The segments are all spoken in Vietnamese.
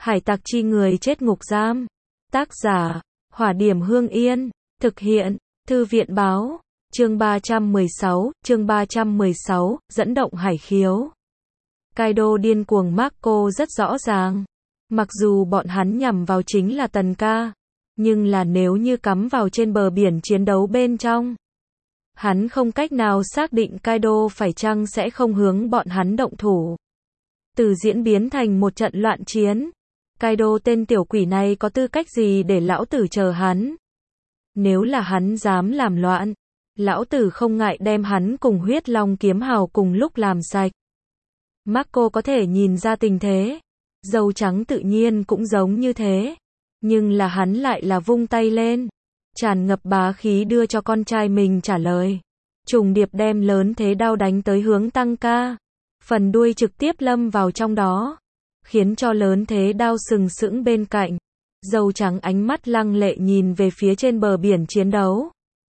Hải tặc chi người chết ngục giam. Tác giả, Hỏa Điểm Hương Yên. Thực hiện, Thư viện báo. Chương 316, dẫn động hải khiếu. Kaido điên cuồng Marco rất rõ ràng. Mặc dù bọn hắn nhằm vào chính là Tần Ca, nhưng là nếu như cắm vào trên bờ biển chiến đấu bên trong, hắn không cách nào xác định Kaido phải chăng sẽ không hướng bọn hắn động thủ. Từ diễn biến thành một trận loạn chiến, Kaido tên tiểu quỷ này có tư cách gì để lão tử chờ hắn? Nếu là hắn dám làm loạn, lão tử không ngại đem hắn cùng huyết long kiếm hào cùng lúc làm sạch. Marco có thể nhìn ra tình thế, dâu trắng tự nhiên cũng giống như thế, nhưng là hắn lại là vung tay lên, tràn ngập bá khí đưa cho con trai mình trả lời. Trùng điệp đem lớn thế đao đánh tới hướng Tăng Ca, phần đuôi trực tiếp lâm vào trong đó, khiến cho lớn thế đao sừng sững bên cạnh. Dâu trắng ánh mắt lăng lệ nhìn về phía trên bờ biển chiến đấu.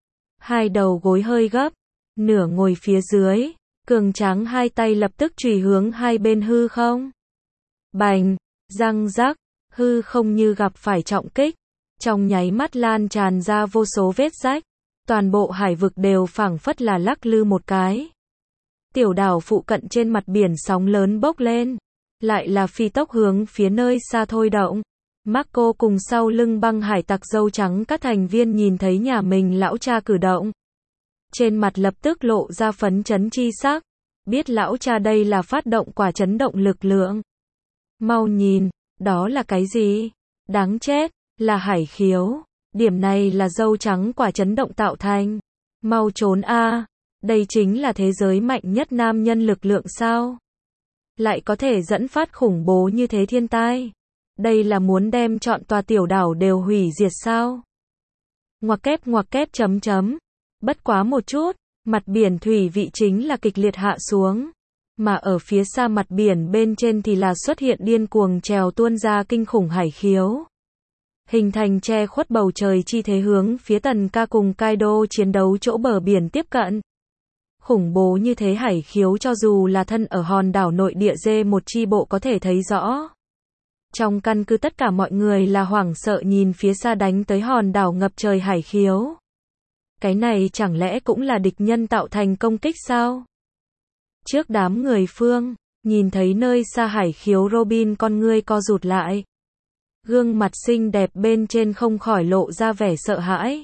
Hai đầu gối hơi gấp, nửa ngồi phía dưới, cường tráng hai tay lập tức chùy hướng hai bên hư không. Bành, răng rắc, hư không như gặp phải trọng kích, trong nháy mắt lan tràn ra vô số vết rách, toàn bộ hải vực đều phảng phất là lắc lư một cái. Tiểu đảo phụ cận trên mặt biển sóng lớn bốc lên, lại là phi tốc hướng phía nơi xa thôi động. Marco cùng sau lưng băng hải tặc dâu trắng các thành viên nhìn thấy nhà mình lão cha cử động, trên mặt lập tức lộ ra phấn chấn chi sắc, biết lão cha đây là phát động quả chấn động lực lượng. Mau nhìn, đó là cái gì? Đáng chết, là hải khiếu. Điểm này là dâu trắng quả chấn động tạo thành. Mau trốn a, đây chính là thế giới mạnh nhất nam nhân lực lượng sao? Lại có thể dẫn phát khủng bố như thế thiên tai. Đây là muốn đem trọn tòa tiểu đảo đều hủy diệt sao? Ngoặc kép chấm chấm. Bất quá một chút, mặt biển thủy vị chính là kịch liệt hạ xuống, mà ở phía xa mặt biển bên trên thì là xuất hiện điên cuồng trèo tuôn ra kinh khủng hải khiếu, hình thành che khuất bầu trời chi thế hướng phía Tần Ca cùng Kaido chiến đấu chỗ bờ biển tiếp cận. Khủng bố như thế hải khiếu cho dù là thân ở hòn đảo nội địa D1 chi bộ có thể thấy rõ. Trong căn cứ tất cả mọi người là hoảng sợ nhìn phía xa đánh tới hòn đảo ngập trời hải khiếu. Cái này chẳng lẽ cũng là địch nhân tạo thành công kích sao? Trước đám người phương, nhìn thấy nơi xa hải khiếu Robin con ngươi co rụt lại. Gương mặt xinh đẹp bên trên không khỏi lộ ra vẻ sợ hãi.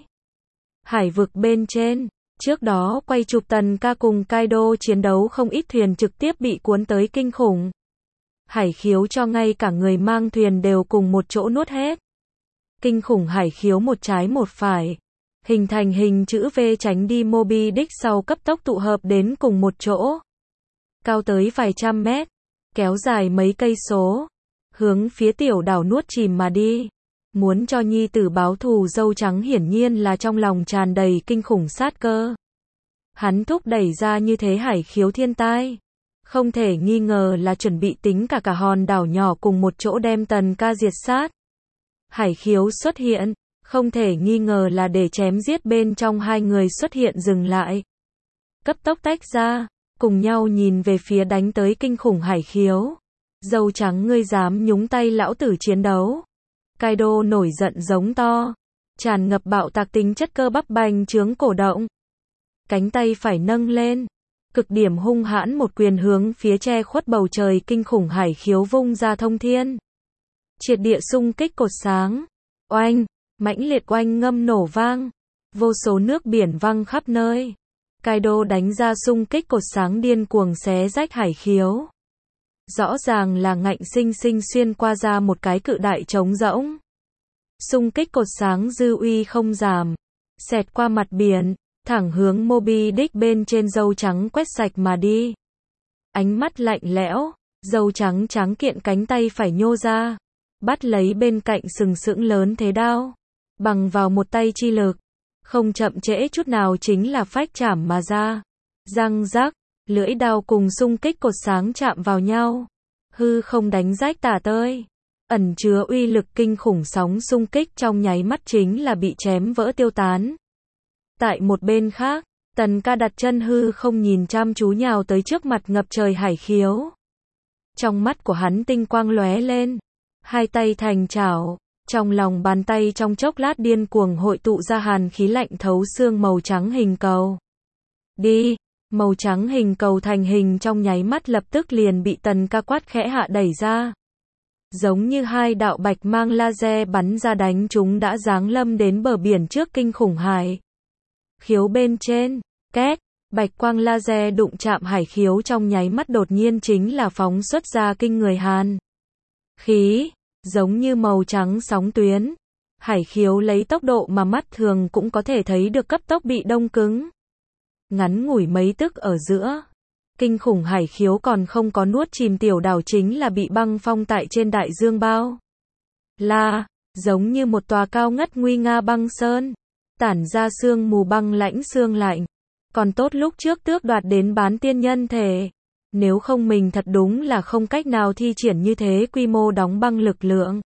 Hải vực bên trên, trước đó quay chụp Tần Ca cùng Kaido chiến đấu không ít thuyền trực tiếp bị cuốn tới kinh khủng. Hải khiếu cho ngay cả người mang thuyền đều cùng một chỗ nuốt hết. Kinh khủng hải khiếu một trái một phải, hình thành hình chữ V tránh đi Moby Dick sau cấp tốc tụ hợp đến cùng một chỗ. Cao tới vài trăm mét, kéo dài mấy cây số, hướng phía tiểu đảo nuốt chìm mà đi. Muốn cho nhi tử báo thù dâu trắng hiển nhiên là trong lòng tràn đầy kinh khủng sát cơ. Hắn thúc đẩy ra như thế hải khiếu thiên tai, không thể nghi ngờ là chuẩn bị tính cả hòn đảo nhỏ cùng một chỗ đem Tần Ca diệt sát. Hải khiếu xuất hiện, không thể nghi ngờ là để chém giết bên trong hai người xuất hiện dừng lại. Cấp tốc tách ra, cùng nhau nhìn về phía đánh tới kinh khủng hải khiếu. Dâu trắng ngươi dám nhúng tay lão tử chiến đấu. Kaido nổi giận giống to, tràn ngập bạo tạc tính chất cơ bắp bành trướng cổ động. Cánh tay phải nâng lên, cực điểm hung hãn một quyền hướng phía che khuất bầu trời kinh khủng hải khiếu vung ra thông thiên. Triệt địa xung kích cột sáng, oanh, mãnh liệt oanh ngâm nổ vang, vô số nước biển văng khắp nơi. Kaido đánh ra xung kích cột sáng điên cuồng xé rách hải khiếu. Rõ ràng là ngạnh sinh sinh xuyên qua ra một cái cự đại trống rỗng. Xung kích cột sáng dư uy không giảm, xẹt qua mặt biển, thẳng hướng Moby Dick bên trên dâu trắng quét sạch mà đi. Ánh mắt lạnh lẽo, dâu trắng trắng kiện cánh tay phải nhô ra, bắt lấy bên cạnh sừng sững lớn thế đao, bằng vào một tay chi lực, không chậm trễ chút nào chính là phách chảm mà ra. Răng rắc, lưỡi đao cùng xung kích cột sáng chạm vào nhau, hư không đánh rách tả tơi, ẩn chứa uy lực kinh khủng sóng xung kích trong nháy mắt chính là bị chém vỡ tiêu tán. Tại một bên khác, Tần Ca đặt chân hư không nhìn chăm chú nhào tới trước mặt ngập trời hải khiếu. Trong mắt của hắn tinh quang lóe lên, Hai tay thành chảo, trong lòng bàn tay trong chốc lát điên cuồng hội tụ ra hàn khí lạnh thấu xương màu trắng hình cầu. Đi, màu trắng hình cầu thành hình trong nháy mắt lập tức liền bị Tần Ca quát khẽ hạ đẩy ra. Giống như hai đạo bạch mang laser bắn ra đánh chúng đã giáng lâm đến bờ biển trước kinh khủng hải khiếu bên trên. Két, bạch quang laser đụng chạm hải khiếu trong nháy mắt đột nhiên chính là phóng xuất ra kinh người hàn khí, giống như màu trắng sóng tuyến. Hải khiếu lấy tốc độ mà mắt thường cũng có thể thấy được cấp tốc bị đông cứng. Ngắn ngủi mấy tức ở giữa, kinh khủng hải khiếu còn không có nuốt chìm tiểu đảo chính là bị băng phong tại trên đại dương bao la, giống như một tòa cao ngất nguy nga băng sơn, tản ra sương mù băng lãnh sương lạnh. Còn tốt lúc trước tước đoạt đến bán tiên nhân thể, nếu không mình thật đúng là không cách nào thi triển như thế quy mô đóng băng lực lượng.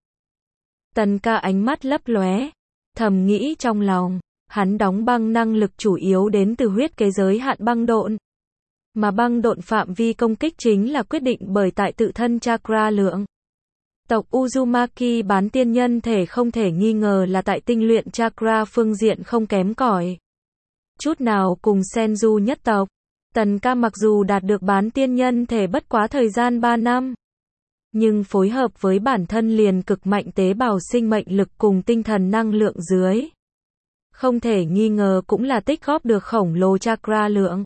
Tần Ca ánh mắt lấp lóe, thầm nghĩ trong lòng, hắn đóng băng năng lực chủ yếu đến từ huyết kế giới hạn băng độn. Mà băng độn phạm vi công kích chính là quyết định bởi tại tự thân chakra lượng. Tộc Uzumaki bán tiên nhân thể không thể nghi ngờ là tại tinh luyện chakra phương diện không kém cỏi chút nào cùng Senju nhất tộc. Tần Ca mặc dù đạt được bán tiên nhân thể bất quá thời gian 3 năm, nhưng phối hợp với bản thân liền cực mạnh tế bào sinh mệnh lực cùng tinh thần năng lượng dưới, không thể nghi ngờ cũng là tích góp được khổng lồ chakra lượng.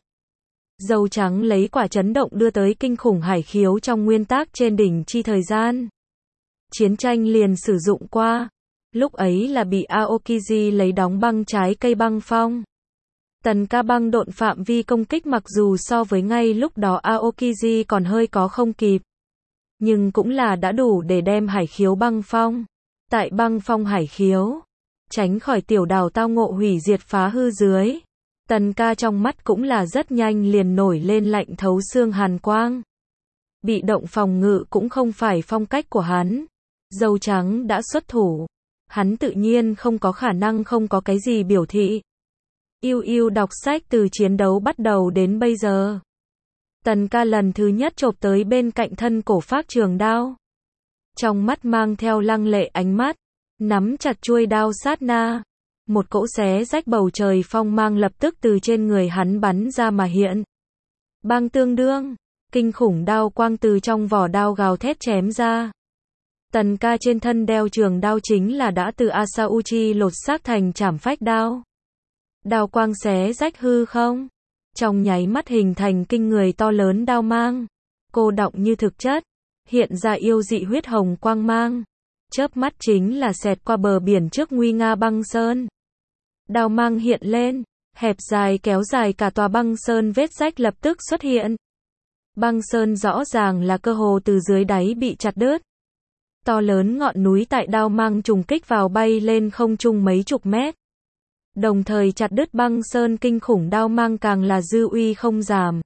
Dâu trắng lấy quả chấn động đưa tới kinh khủng hải khiếu trong nguyên tắc trên đỉnh chi thời gian chiến tranh liền sử dụng qua, lúc ấy là bị Aokiji lấy đóng băng trái cây băng phong. Tần Ca băng độn phạm vi công kích mặc dù so với ngay lúc đó Aokiji còn hơi có không kịp, nhưng cũng là đã đủ để đem hải khiếu băng phong. Tại băng phong hải khiếu, tránh khỏi tiểu đảo tao ngộ hủy diệt phá hư dưới, Tần Ca trong mắt cũng là rất nhanh liền nổi lên lạnh thấu xương hàn quang. Bị động phòng ngự cũng không phải phong cách của hắn. Dâu trắng đã xuất thủ, hắn tự nhiên không có khả năng không có cái gì biểu thị. Yêu đọc sách từ chiến đấu bắt đầu đến bây giờ. Tần Ca lần thứ nhất chộp tới bên cạnh thân cổ phác trường đao. Trong mắt mang theo lăng lệ ánh mắt, nắm chặt chuôi đao sát na. Một cỗ xé rách bầu trời phong mang lập tức từ trên người hắn bắn ra mà hiện. Bang tương đương, kinh khủng đao quang từ trong vỏ đao gào thét chém ra. Tần Ca trên thân đeo trường đao chính là đã từ Asauchi lột xác thành trảm phách đao. Đao quang xé rách hư không, trong nháy mắt hình thành kinh người to lớn đao mang, cô đọng như thực chất, hiện ra yêu dị huyết hồng quang mang, chớp mắt chính là xẹt qua bờ biển trước nguy nga băng sơn. Đao mang hiện lên, hẹp dài kéo dài cả tòa băng sơn, vết rách lập tức xuất hiện. Băng sơn rõ ràng là cơ hồ từ dưới đáy bị chặt đứt. To lớn ngọn núi tại đao mang trùng kích vào bay lên không trung mấy chục mét. Đồng thời chặt đứt băng sơn kinh khủng đao mang càng là dư uy không giảm.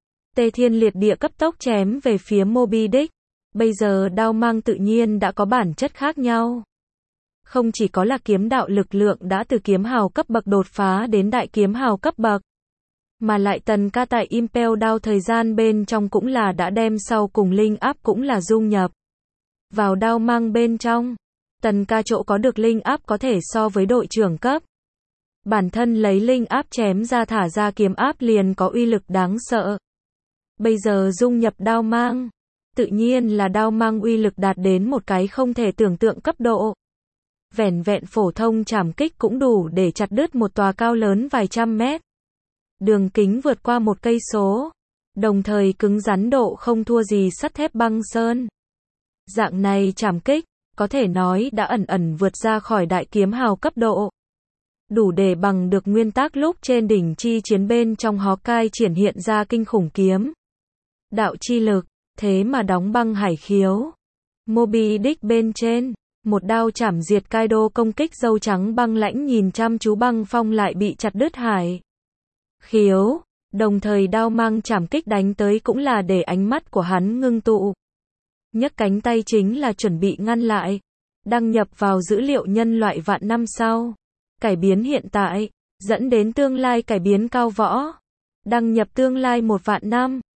Tê thiên liệt địa cấp tốc chém về phía Moby Dick. Bây giờ đao mang tự nhiên đã có bản chất khác nhau. Không chỉ có là kiếm đạo lực lượng đã từ kiếm hào cấp bậc đột phá đến đại kiếm hào cấp bậc, mà lại Tần Ca tại Impel đao thời gian bên trong cũng là đã đem sau cùng linh áp cũng là dung nhập vào đao mang bên trong. Tần Ca chỗ có được linh áp có thể so với đội trưởng cấp. Bản thân lấy linh áp chém ra thả ra kiếm áp liền có uy lực đáng sợ. Bây giờ dung nhập đao mang, tự nhiên là đao mang uy lực đạt đến một cái không thể tưởng tượng cấp độ. Vẻn vẹn phổ thông trảm kích cũng đủ để chặt đứt một tòa cao lớn vài trăm mét. Đường kính vượt qua 1 cây số, đồng thời cứng rắn độ không thua gì sắt thép băng sơn. Dạng này trảm kích, có thể nói đã ẩn ẩn vượt ra khỏi đại kiếm hào cấp độ. Đủ để bằng được nguyên tắc lúc trên đỉnh chi chiến bên trong Hawkeye triển hiện ra kinh khủng kiếm đạo chi lực, thế mà đóng băng hải khiếu. Moby Dick bên trên, một đao chảm diệt Kaido công kích dâu trắng băng lãnh nhìn chăm chú băng phong lại bị chặt đứt hải khiếu, đồng thời đao mang chảm kích đánh tới cũng là để ánh mắt của hắn ngưng tụ. Nhấc cánh tay chính là chuẩn bị ngăn lại, đăng nhập vào dữ liệu nhân loại vạn năm sau, cải biến hiện tại, dẫn đến tương lai cải biến cao võ, đăng nhập tương lai 1 vạn năm.